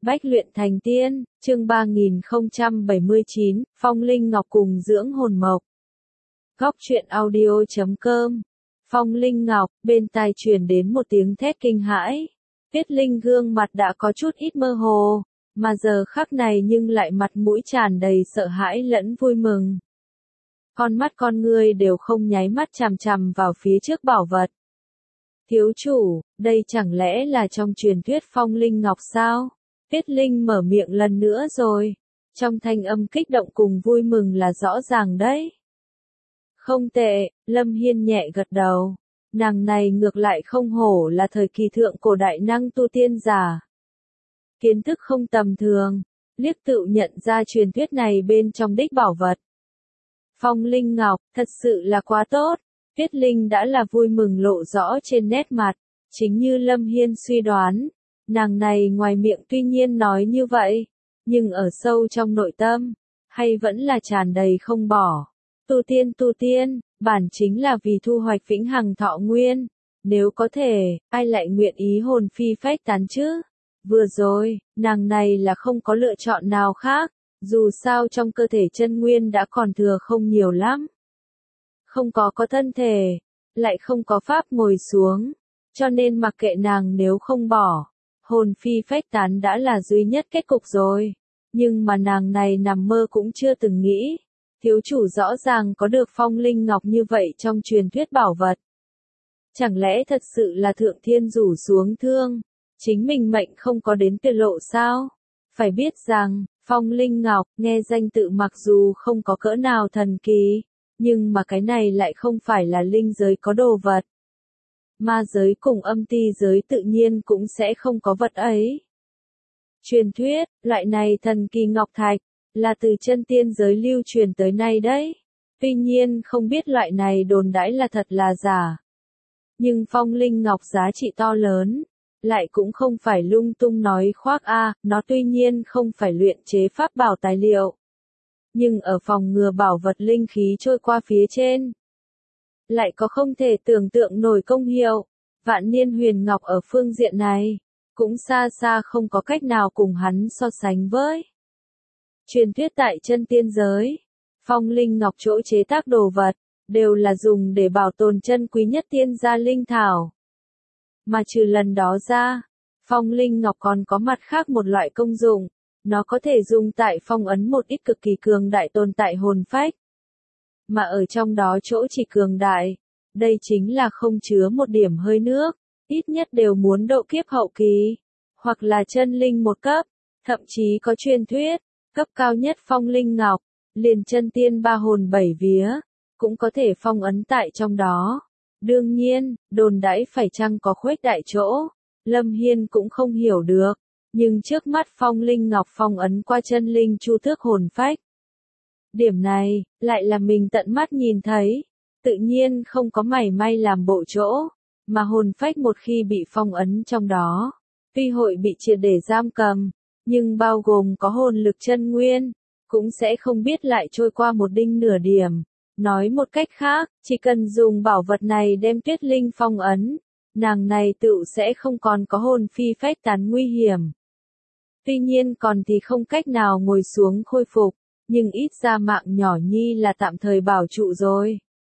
Bách luyện thành tiên, chương 3079, Phong Linh Ngọc cùng dưỡng hồn mộc. Góc truyện audio.com. Phong Linh Ngọc, bên tai truyền đến một tiếng thét kinh hãi. Tuyết Linh gương mặt đã có chút ít mơ hồ, mà giờ khắc này nhưng lại mặt mũi tràn đầy sợ hãi lẫn vui mừng. Con mắt con ngươi đều không nháy mắt chằm chằm vào phía trước bảo vật. Thiếu chủ, đây chẳng lẽ là trong truyền thuyết Phong Linh Ngọc sao? Tuyết Linh mở miệng lần nữa rồi. Trong thanh âm kích động cùng vui mừng là rõ ràng đấy. Không tệ, Lâm Hiên nhẹ gật đầu. Nàng này ngược lại không hổ là thời kỳ thượng cổ đại năng tu tiên giả. Kiến thức không tầm thường, liếc tự nhận ra truyền thuyết này bên trong đích bảo vật. Phong Linh Ngọc, thật sự là quá tốt. Tuyết Linh đã là vui mừng lộ rõ trên nét mặt, chính như Lâm Hiên suy đoán. Nàng này ngoài miệng tuy nhiên nói như vậy, nhưng ở sâu trong nội tâm, hay vẫn là tràn đầy không bỏ. Tu tiên, bản chính là vì thu hoạch vĩnh hằng thọ nguyên. Nếu có thể, ai lại nguyện ý hồn phi phách tán chứ? Vừa rồi, nàng này là không có lựa chọn nào khác, dù sao trong cơ thể chân nguyên đã còn thừa không nhiều lắm. Không có thân thể, lại không có pháp ngồi xuống, cho nên mặc kệ nàng nếu không bỏ. Hồn phi phách tán đã là duy nhất kết cục rồi. Nhưng mà nàng này nằm mơ cũng chưa từng nghĩ. Thiếu chủ rõ ràng có được Phong Linh Ngọc như vậy trong truyền thuyết bảo vật. Chẳng lẽ thật sự là thượng thiên rủ xuống thương, chính mình mệnh không có đến tuyệt lộ sao? Phải biết rằng, Phong Linh Ngọc, nghe danh tự mặc dù không có cỡ nào thần kỳ, nhưng mà cái này lại không phải là linh giới có đồ vật. Ma giới cùng âm ti giới tự nhiên cũng sẽ không có vật ấy. Truyền thuyết, loại này thần kỳ ngọc thạch, là từ chân tiên giới lưu truyền tới nay đấy. Tuy nhiên không biết loại này đồn đãi là thật là giả. Nhưng Phong Linh Ngọc giá trị to lớn, lại cũng không phải lung tung nói khoác nó tuy nhiên không phải luyện chế pháp bảo tài liệu. Nhưng ở phòng ngừa bảo vật linh khí trôi qua phía trên, lại có không thể tưởng tượng nổi công hiệu. Vạn Niên Huyền Ngọc ở phương diện này, cũng xa xa không có cách nào cùng hắn so sánh với. Truyền thuyết tại chân tiên giới, Phong Linh Ngọc chỗ chế tác đồ vật, đều là dùng để bảo tồn chân quý nhất tiên gia linh thảo. Mà trừ lần đó ra, Phong Linh Ngọc còn có mặt khác một loại công dụng, nó có thể dùng tại phong ấn một ít cực kỳ cường đại tồn tại hồn phách. Mà ở trong đó chỗ chỉ cường đại, đây chính là không chứa một điểm hơi nước, ít nhất đều muốn độ kiếp hậu kỳ, hoặc là chân linh một cấp, thậm chí có truyền thuyết, cấp cao nhất Phong Linh Ngọc, liền chân tiên ba hồn bảy vía, cũng có thể phong ấn tại trong đó. Đương nhiên, đồn đãi phải chăng có khuếch đại chỗ, Lâm Hiên cũng không hiểu được, nhưng trước mắt Phong Linh Ngọc phong ấn qua chân linh chu tước hồn phách. Điểm này, lại là mình tận mắt nhìn thấy, tự nhiên không có mảy may làm bộ chỗ, mà hồn phách một khi bị phong ấn trong đó, tuy hội bị triệt để giam cầm, nhưng bao gồm có hồn lực chân nguyên, cũng sẽ không biết lại trôi qua một đinh nửa điểm. Nói một cách khác, chỉ cần dùng bảo vật này đem Tuyết Linh phong ấn, nàng này tự sẽ không còn có hồn phi phách tán nguy hiểm. Tuy nhiên còn thì không cách nào ngồi xuống khôi phục, nhưng ít ra mạng nhỏ nhi là tạm thời bảo trụ rồi.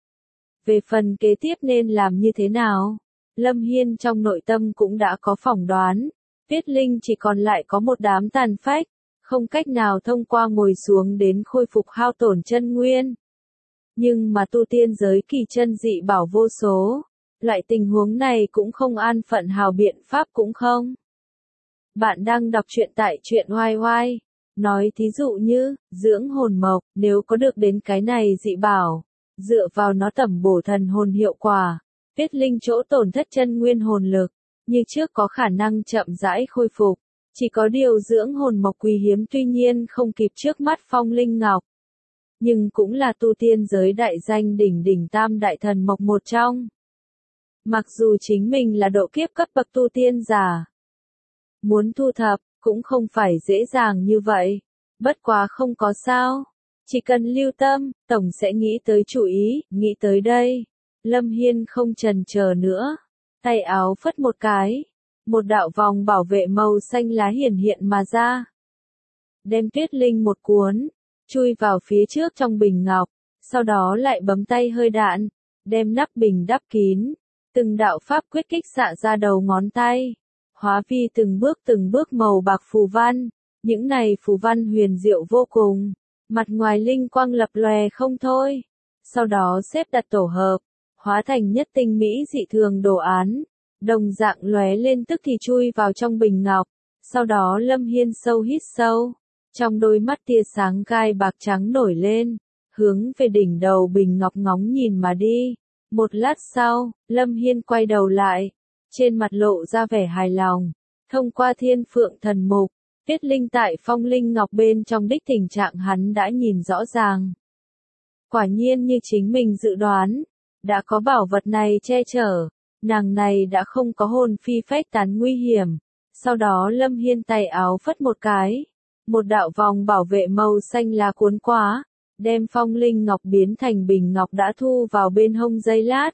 Về phần kế tiếp nên làm như thế nào? Lâm Hiên trong nội tâm cũng đã có phỏng đoán. Tuyết Linh chỉ còn lại có một đám tàn phách, không cách nào thông qua ngồi xuống đến khôi phục hao tổn chân nguyên. Nhưng mà tu tiên giới kỳ chân dị bảo vô số, loại tình huống này cũng không an phận hào biện pháp cũng không. Bạn đang đọc truyện tại truyện oai oai. Nói thí dụ như, dưỡng hồn mộc, nếu có được đến cái này dị bảo, dựa vào nó tẩm bổ thần hồn hiệu quả, Tuyết Linh chỗ tổn thất chân nguyên hồn lực, như trước có khả năng chậm rãi khôi phục. Chỉ có điều dưỡng hồn mộc quý hiếm tuy nhiên không kịp trước mắt Phong Linh Ngọc. Nhưng cũng là tu tiên giới đại danh đỉnh đỉnh tam đại thần mộc một trong. Mặc dù chính mình là độ kiếp cấp bậc tu tiên giả, muốn thu thập, cũng không phải dễ dàng như vậy. Bất quá không có sao. Chỉ cần lưu tâm, tổng sẽ nghĩ tới chủ ý, nghĩ tới đây. Lâm Hiên không chần chờ nữa. Tay áo phất một cái. một đạo vòng bảo vệ màu xanh lá hiển hiện mà ra. Đem tuyết linh một cuốn, chui vào phía trước trong bình ngọc, sau đó lại bấm tay hơi đạn, đem nắp bình đắp kín, từng đạo pháp quyết kích xạ ra đầu ngón tay, hóa vi từng bước màu bạc phù văn, những này phù văn huyền diệu vô cùng, mặt ngoài linh quang lập lòe không thôi, sau đó xếp đặt tổ hợp, hóa thành nhất tinh mỹ dị thường đồ án, đồng dạng lóe lên tức thì chui vào trong bình ngọc, sau đó Lâm Hiên sâu hít sâu, trong đôi mắt tia sáng gai bạc trắng nổi lên, hướng về đỉnh đầu bình ngọc ngóng nhìn mà đi. Một lát sau, Lâm Hiên quay đầu lại, trên mặt lộ ra vẻ hài lòng, thông qua thiên phượng thần mục, tuyết linh tại phong linh ngọc bên trong đích tình trạng hắn đã nhìn rõ ràng. Quả nhiên như chính mình dự đoán, đã có bảo vật này che chở, nàng này đã không có hồn phi phách tán nguy hiểm. Sau đó Lâm Hiên tay áo phất một cái, một đạo vòng bảo vệ màu xanh lá cuốn quá, đem phong linh ngọc biến thành bình ngọc đã thu vào bên hông giây lát.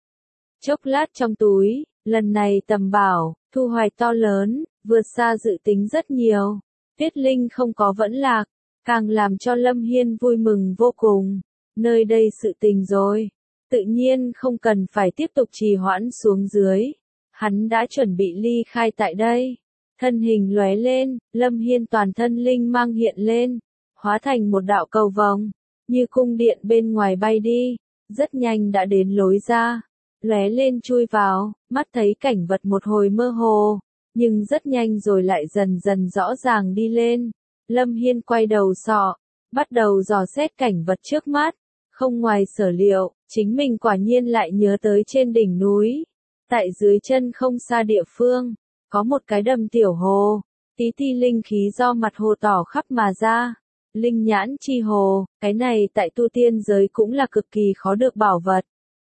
Chốc lát trong túi, lần này tầm bảo, thu hoạch to lớn, vượt xa dự tính rất nhiều. Tuyết linh không có vẫn lạc, càng làm cho Lâm Hiên vui mừng vô cùng. Nơi đây sự tình rồi, tự nhiên không cần phải tiếp tục trì hoãn xuống dưới. Hắn đã chuẩn bị ly khai tại đây. Thân hình lóe lên, Lâm Hiên toàn thân linh mang hiện lên, hóa thành một đạo cầu vòng, như cung điện bên ngoài bay đi, rất nhanh đã đến lối ra, lóe lên chui vào, mắt thấy cảnh vật một hồi mơ hồ, nhưng rất nhanh rồi lại dần dần rõ ràng đi lên. Lâm Hiên quay đầu sọ, bắt đầu dò xét cảnh vật trước mắt, không ngoài sở liệu, chính mình quả nhiên lại nhớ tới trên đỉnh núi, tại dưới chân không xa địa phương. Có một cái đầm tiểu hồ, tí ti linh khí do mặt hồ tỏ khắp mà ra. Linh nhãn chi hồ, cái này tại tu tiên giới cũng là cực kỳ khó được bảo vật.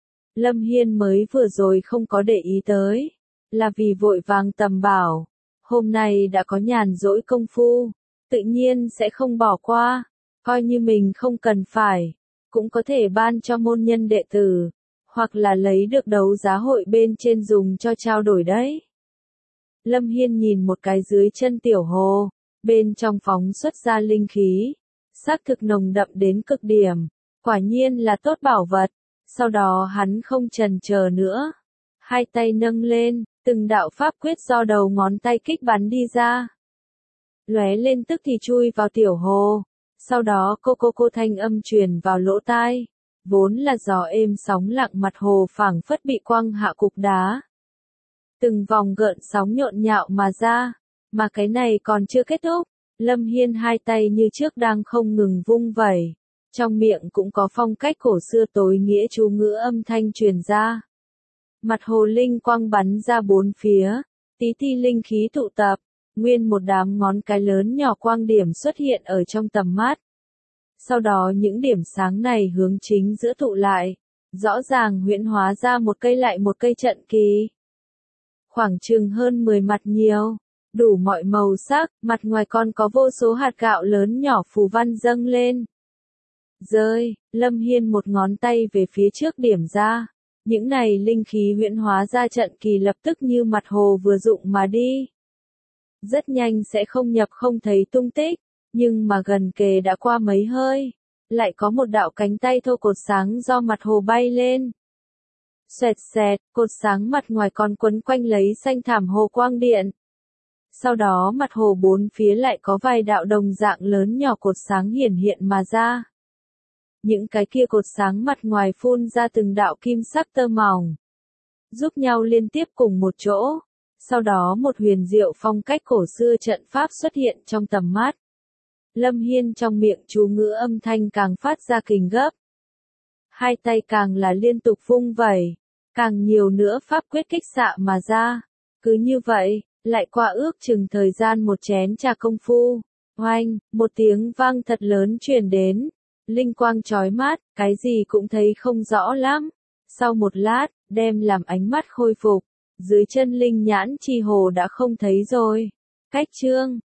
Lâm Hiên mới vừa rồi không có để ý tới, là vì vội vàng tầm bảo. Hôm nay đã có nhàn rỗi công phu, tự nhiên sẽ không bỏ qua, coi như mình không cần phải, cũng có thể ban cho môn nhân đệ tử, hoặc là lấy được đấu giá hội bên trên dùng cho trao đổi đấy. Lâm Hiên nhìn một cái dưới chân tiểu hồ, bên trong phóng xuất ra linh khí, xác thực nồng đậm đến cực điểm, quả nhiên là tốt bảo vật. Sau đó hắn không chần chờ nữa, hai tay nâng lên, từng đạo pháp quyết do đầu ngón tay kích bắn đi ra. Lóe lên tức thì chui vào tiểu hồ, sau đó cô thanh âm truyền vào lỗ tai, vốn là gió êm sóng lặng mặt hồ phảng phất bị quăng hạ cục đá. Từng vòng gợn sóng nhộn nhạo mà ra, mà cái này còn chưa kết thúc, Lâm Hiên hai tay như trước đang không ngừng vung vẩy, trong miệng cũng có phong cách cổ xưa tối nghĩa chú ngữ âm thanh truyền ra. Mặt hồ linh quang bắn ra bốn phía, tí ti linh khí tụ tập, nguyên một đám ngón cái lớn nhỏ quang điểm xuất hiện ở trong tầm mắt. Sau đó những điểm sáng này hướng chính giữa tụ lại, rõ ràng huyễn hóa ra một cây lại một cây trận kỳ. Khoảng chừng hơn 10 mặt nhiều, đủ mọi màu sắc, mặt ngoài còn có vô số hạt gạo lớn nhỏ phù văn dâng lên. Rơi, Lâm Hiên một ngón tay về phía trước điểm ra, những này linh khí huyễn hóa ra trận kỳ lập tức như mặt hồ vừa dụng mà đi. Rất nhanh sẽ không nhập không thấy tung tích, nhưng mà gần kề đã qua mấy hơi, lại có một đạo cánh tay thô cột sáng do mặt hồ bay lên. Xoẹt xẹt, cột sáng mặt ngoài còn quấn quanh lấy xanh thảm hồ quang điện. Sau đó mặt hồ bốn phía lại có vài đạo đồng dạng lớn nhỏ cột sáng hiển hiện mà ra. Những cái kia cột sáng mặt ngoài phun ra từng đạo kim sắc tơ mỏng, giúp nhau liên tiếp cùng một chỗ. Sau đó một huyền diệu phong cách cổ xưa trận pháp xuất hiện trong tầm mắt. Lâm Hiên trong miệng chú ngữ âm thanh càng phát ra kình gấp. Hai tay càng là liên tục vung vẩy, càng nhiều nữa pháp quyết kích xạ mà ra. Cứ như vậy, lại qua ước chừng thời gian một chén trà công phu. Oanh, một tiếng vang thật lớn truyền đến. Linh quang chói mắt, cái gì cũng thấy không rõ lắm. Sau một lát, đem làm ánh mắt khôi phục. Dưới chân linh nhãn chi hồ đã không thấy rồi. Cách chương